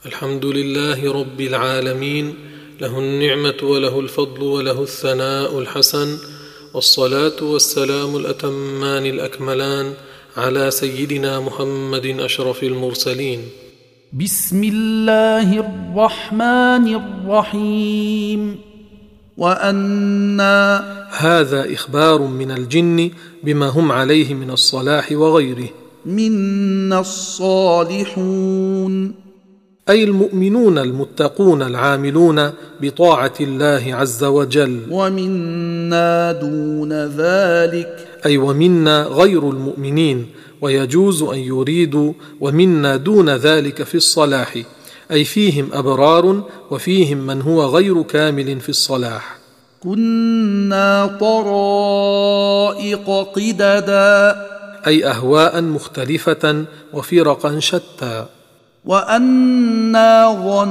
الحمد لله رب العالمين، له النعمة وله الفضل وله الثناء الحسن، والصلاة والسلام الأتمان الأكملان على سيدنا محمد أشرف المرسلين. بسم الله الرحمن الرحيم. وأنا هذا إخبار من الجن بما هم عليه من الصلاح وغيره. منا الصالحون، أي المؤمنون المتقون العاملون بطاعة الله عز وجل. ومنا دون ذلك، أي ومنا غير المؤمنين، ويجوز أن يريدوا ومنا دون ذلك في الصلاح، أي فيهم أبرار وفيهم من هو غير كامل في الصلاح. كنا طرائق قددا، أي أهواء مختلفة وفرقا شتى. وأنا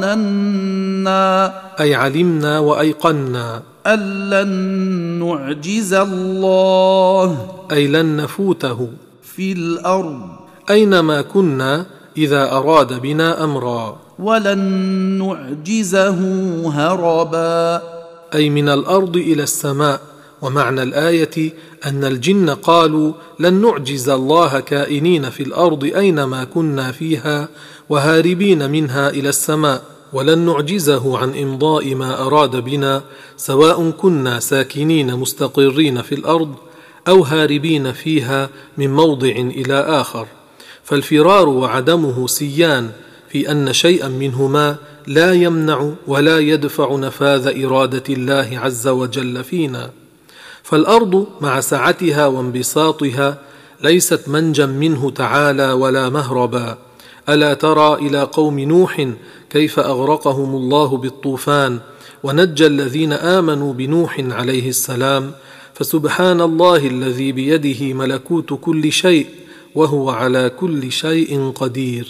ظننا، أي علمنا وأيقنا، أن لن نعجز الله، أي لن نفوته في الأرض، أينما كنا إذا أراد بنا أمرا. ولن نعجزه هربا، أي من الأرض إلى السماء. ومعنى الآية أن الجن قالوا لن نعجز الله كائنين في الأرض أينما كنا فيها وهاربين منها إلى السماء، ولن نعجزه عن إمضاء ما أراد بنا، سواء كنا ساكنين مستقرين في الأرض أو هاربين فيها من موضع إلى آخر. فالفرار وعدمه سيان في أن شيئا منهما لا يمنع ولا يدفع نفاذ إرادة الله عز وجل فينا. فالأرض مع سعتها وانبساطها ليست منجا منه تعالى ولا مهربا. ألا ترى إلى قوم نوح كيف أغرقهم الله بالطوفان ونجى الذين آمنوا بنوح عليه السلام؟ فسبحان الله الذي بيده ملكوت كل شيء وهو على كل شيء قدير.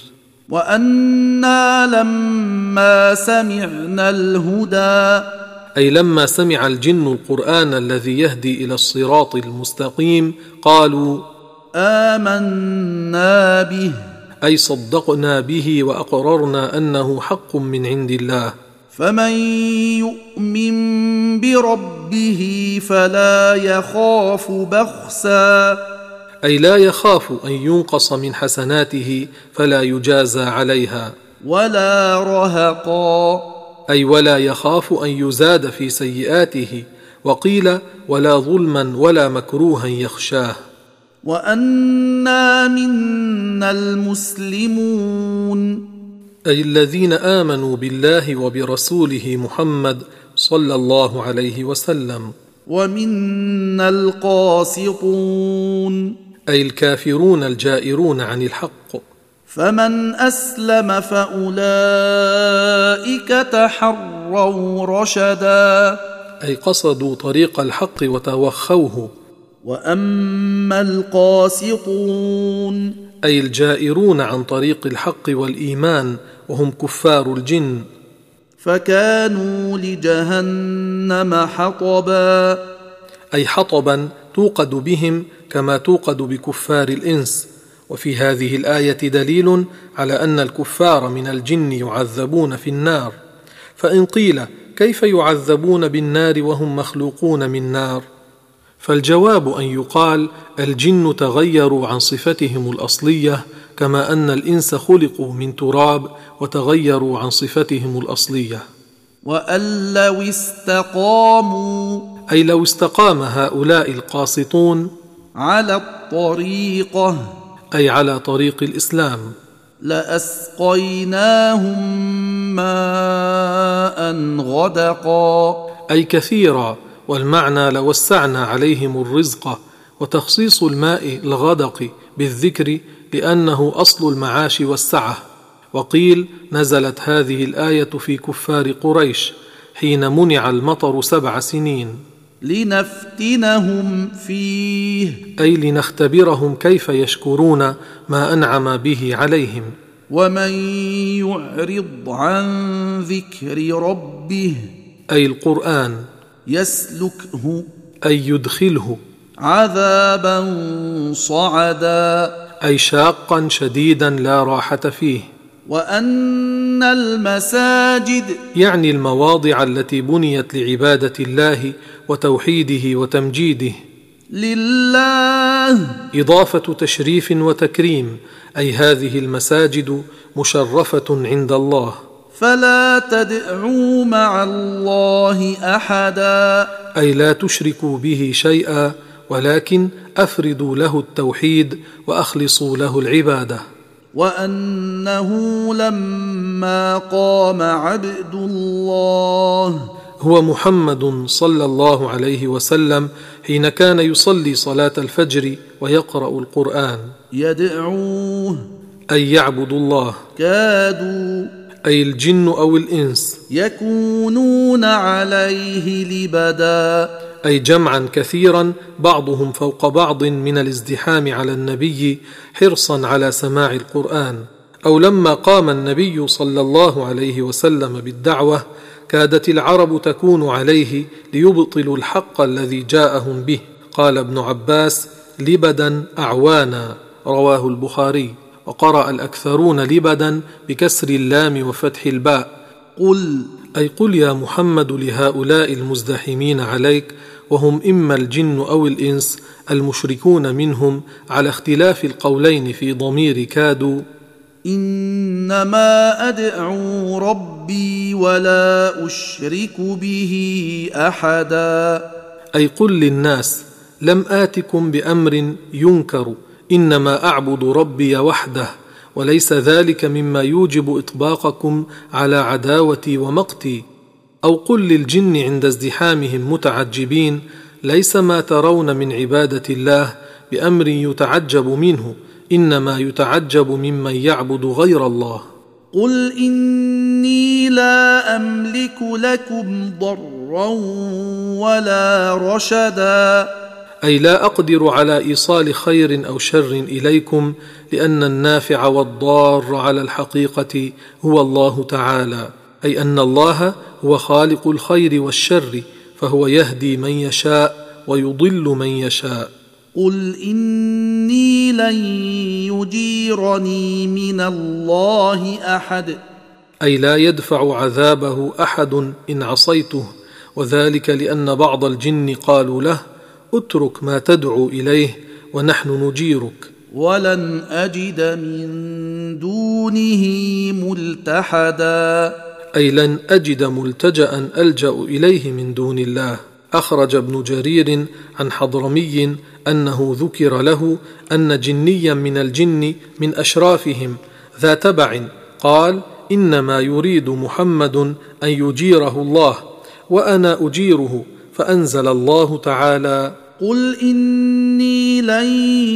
وأنا لما سمعنا الهدى، أي لما سمع الجن القرآن الذي يهدي إلى الصراط المستقيم قالوا آمنا به، أي صدقنا به وأقررنا أنه حق من عند الله. فمن يؤمن بربه فلا يخاف بخسا، أي لا يخاف أن ينقص من حسناته فلا يجازى عليها. ولا رهقا، أي ولا يخاف أن يزاد في سيئاته. وقيل ولا ظلما ولا مكروها يخشاه. وأنا منا المسلمون، أي الذين آمنوا بالله وبرسوله محمد صلى الله عليه وسلم. ومنا القاسطون، أي الكافرون الجائرون عن الحق. فمن أسلم فأولئك تحروا رشدا، أي قصدوا طريق الحق وتوخوه. وأما القاسطون، أي الجائرون عن طريق الحق والإيمان وهم كفار الجن، فكانوا لجهنم حطبا، أي حطبا توقد بهم كما توقد بكفار الإنس. وفي هذه الآية دليل على أن الكفار من الجن يعذبون في النار. فإن قيل كيف يعذبون بالنار وهم مخلوقون من نار؟ فالجواب أن يقال الجن تغيروا عن صفتهم الأصلية كما أن الإنس خلقوا من تراب وتغيروا عن صفتهم الأصلية. وأن لو استقاموا، أي لو استقام هؤلاء القاسطون على الطريقة، أي على طريق الإسلام، لأسقيناهم ماء غدقا، أي كثيرا. والمعنى لوسعنا عليهم الرزق. وتخصيص الماء الغدق بالذكر لأنه أصل المعاش والسعة. وقيل نزلت هذه الآية في كفار قريش حين منع المطر 7 سنين، لنفتنهم فيه، أي لنختبرهم كيف يشكرون ما أنعم به عليهم. ومن يعرض عن ذكر ربه، أي القرآن، يسلكه، أي يدخله، عذابا صعدا، أي شاقا شديدا لا راحة فيه. وأن المساجد يعني المواضع التي بنيت لعبادة الله وتوحيده وتمجيده لله إضافة تشريف وتكريم، أي هذه المساجد مشرفة عند الله. فلا تدعوا مع الله أحدا، أي لا تشركوا به شيئا، ولكن أفردوا له التوحيد وأخلصوا له العبادة. وأنه لما قام عبد الله، هو محمد صلى الله عليه وسلم، حين كان يصلي صلاة الفجر ويقرأ القرآن، يدعوه أي يعبد الله، كادوا أي الجن أو الإنس، يكونون عليه لبدا، أي جمعا كثيرا بعضهم فوق بعض من الازدحام على النبي حرصا على سماع القرآن. أو لما قام النبي صلى الله عليه وسلم بالدعوة كادت العرب تكون عليه ليبطلوا الحق الذي جاءهم به. قال ابن عباس: لبدا أعوانا، رواه البخاري. وقرأ الأكثرون لبدا بكسر اللام وفتح الباء. قل، أي قل يا محمد لهؤلاء المزدحمين عليك، وهم إما الجن أو الإنس المشركون منهم على اختلاف القولين في ضمير كادوا: إنما أدعو ربي ولا أشرك به أحدا. أي قل للناس: لم آتكم بأمر ينكر، إنما أعبد ربي وحده، وليس ذلك مما يوجب إطباقكم على عداوتي ومقتي. أو قل للجن عند ازدحامهم متعجبين: ليس ما ترون من عبادة الله بأمر يتعجب منه، إنما يتعجب ممن يعبد غير الله. قل إني لا أملك لكم ضرا ولا رشدا، أي لا أقدر على إيصال خير أو شر إليكم، لأن النافع والضار على الحقيقة هو الله تعالى، أي أن الله هو خالق الخير والشر، فهو يهدي من يشاء ويضل من يشاء. قل إني لن يجيرني من الله أحد، أي لا يدفع عذابه أحد إن عصيته، وذلك لأن بعض الجن قالوا له: اترك ما تدعو إليه ونحن نجيرك. ولن أجد من دونه ملتحدا، أي لن أجد ملتجأ ألجأ إليه من دون الله. أخرج ابن جرير عن حضرمي أنه ذكر له أن جنيا من الجن من أشرافهم ذا تبع قال: إنما يريد محمد أن يجيره الله وأنا أجيره، فأنزل الله تعالى: قل إني لن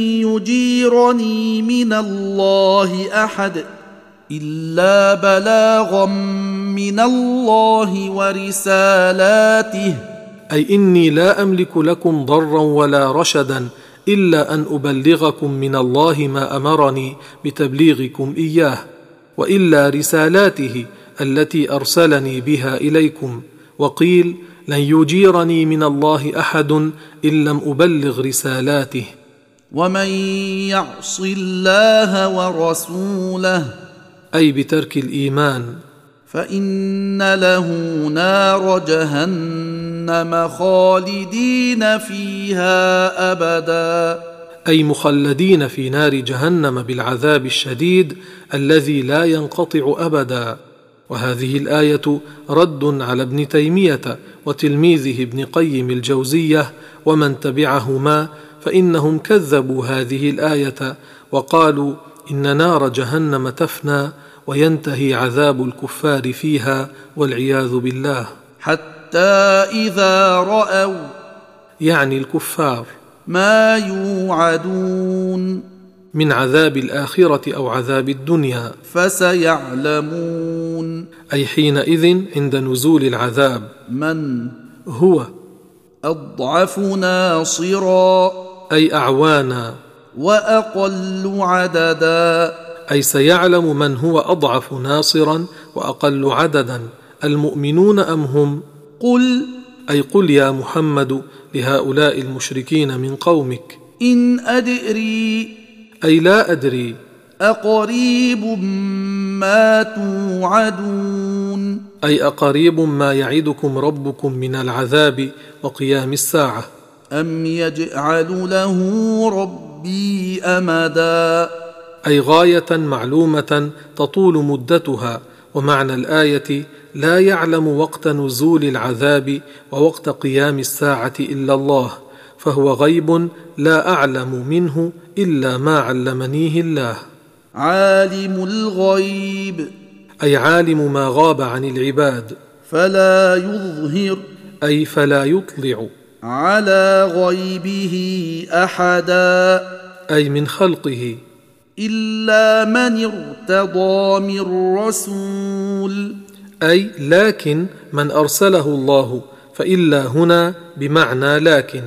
يجيرني من الله أحد إلا بلاغا من الله ورسالاته، أي إني لا أملك لكم ضرا ولا رشدا إلا أن أبلغكم من الله ما أمرني بتبليغكم إياه، وإلا رسالاته التي أرسلني بها إليكم. وقيل: لن يجيرني من الله أحد إن لم أبلغ رسالاته. ومن يعص الله ورسوله، أي بترك الإيمان، فإن له نار جهنم خالدين فيها أبدا، أي مخلدين في نار جهنم بالعذاب الشديد الذي لا ينقطع أبدا. وهذه الآية رد على ابن تيمية وتلميذه ابن قيم الجوزية ومن تبعهما، فإنهم كذبوا هذه الآية وقالوا إن نار جهنم تفنى وينتهي عذاب الكفار فيها والعياذ بالله. حتى إذا رأوا، يعني الكفار، ما يوعدون من عذاب الآخرة أو عذاب الدنيا، فسيعلمون، أي حينئذ عند نزول العذاب، من هو أضعف ناصرا، أي أعوانا، وأقل عددا، أي سيعلم من هو أضعف ناصرا وأقل عددا، المؤمنون أم هم؟ قل، أي قل يا محمد لهؤلاء المشركين من قومك: إن أدري، أي لا أدري، أقريب ما توعدون أي أقريب ما يعدكم ربكم من العذاب وقيام الساعة. أم يجعل له ربي أمدا أي غاية معلومة تطول مدتها. ومعنى الآية لا يعلم وقت نزول العذاب ووقت قيام الساعة إلا الله، فهو غيب لا أعلم منه إلا ما علمنيه الله. عالم الغيب أي عالم ما غاب عن العباد، فلا يظهر أي فلا يطلع على غيبه أحدا أي من خلقه إلا من ارتضى من رسول أي لكن من أرسله الله، فإلا هنا بمعنى لكن،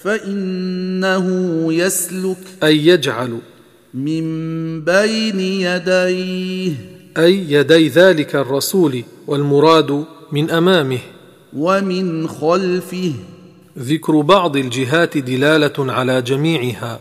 فإنه يسلك أي يجعل من بين يديه أي يدي ذلك الرسول، والمراد من أمامه، ومن خلفه. ذكر بعض الجهات دلالة على جميعها.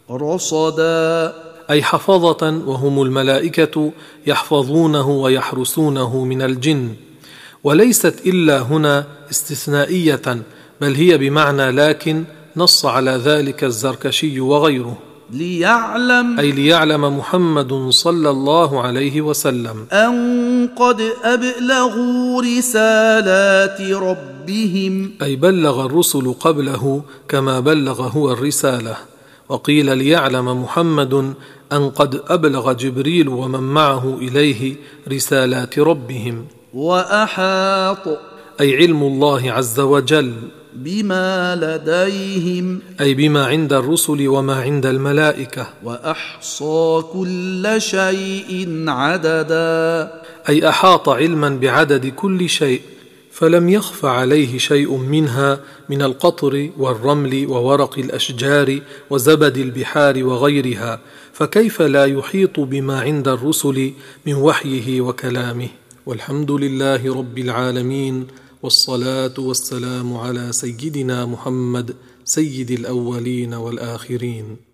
رصدا أي حفظة، وهم الملائكة يحفظونه ويحرسونه من الجن. وليست إلا هنا استثنائية، بل هي بمعنى لكن، نص على ذلك الزركشي وغيره. ليعلم أي ليعلم محمد صلى الله عليه وسلم أن قد أبلغوا رسالات ربهم، أي بلغ الرسل قبله كما بلغ هو الرسالة. وقيل ليعلم محمد أن قد أبلغ جبريل ومن معه إليه رسالات ربهم. وأحاط أي علم الله عز وجل بما لديهم، أي بما عند الرسل وما عند الملائكة. وأحصى كل شيء عددا أي أحاط علما بعدد كل شيء، فلم يخف عليه شيء منها من القطر والرمل وورق الأشجار وزبد البحار وغيرها، فكيف لا يحيط بما عند الرسل من وحيه وكلامه. والحمد لله رب العالمين، والصلاة والسلام على سيدنا محمد سيد الأولين والآخرين.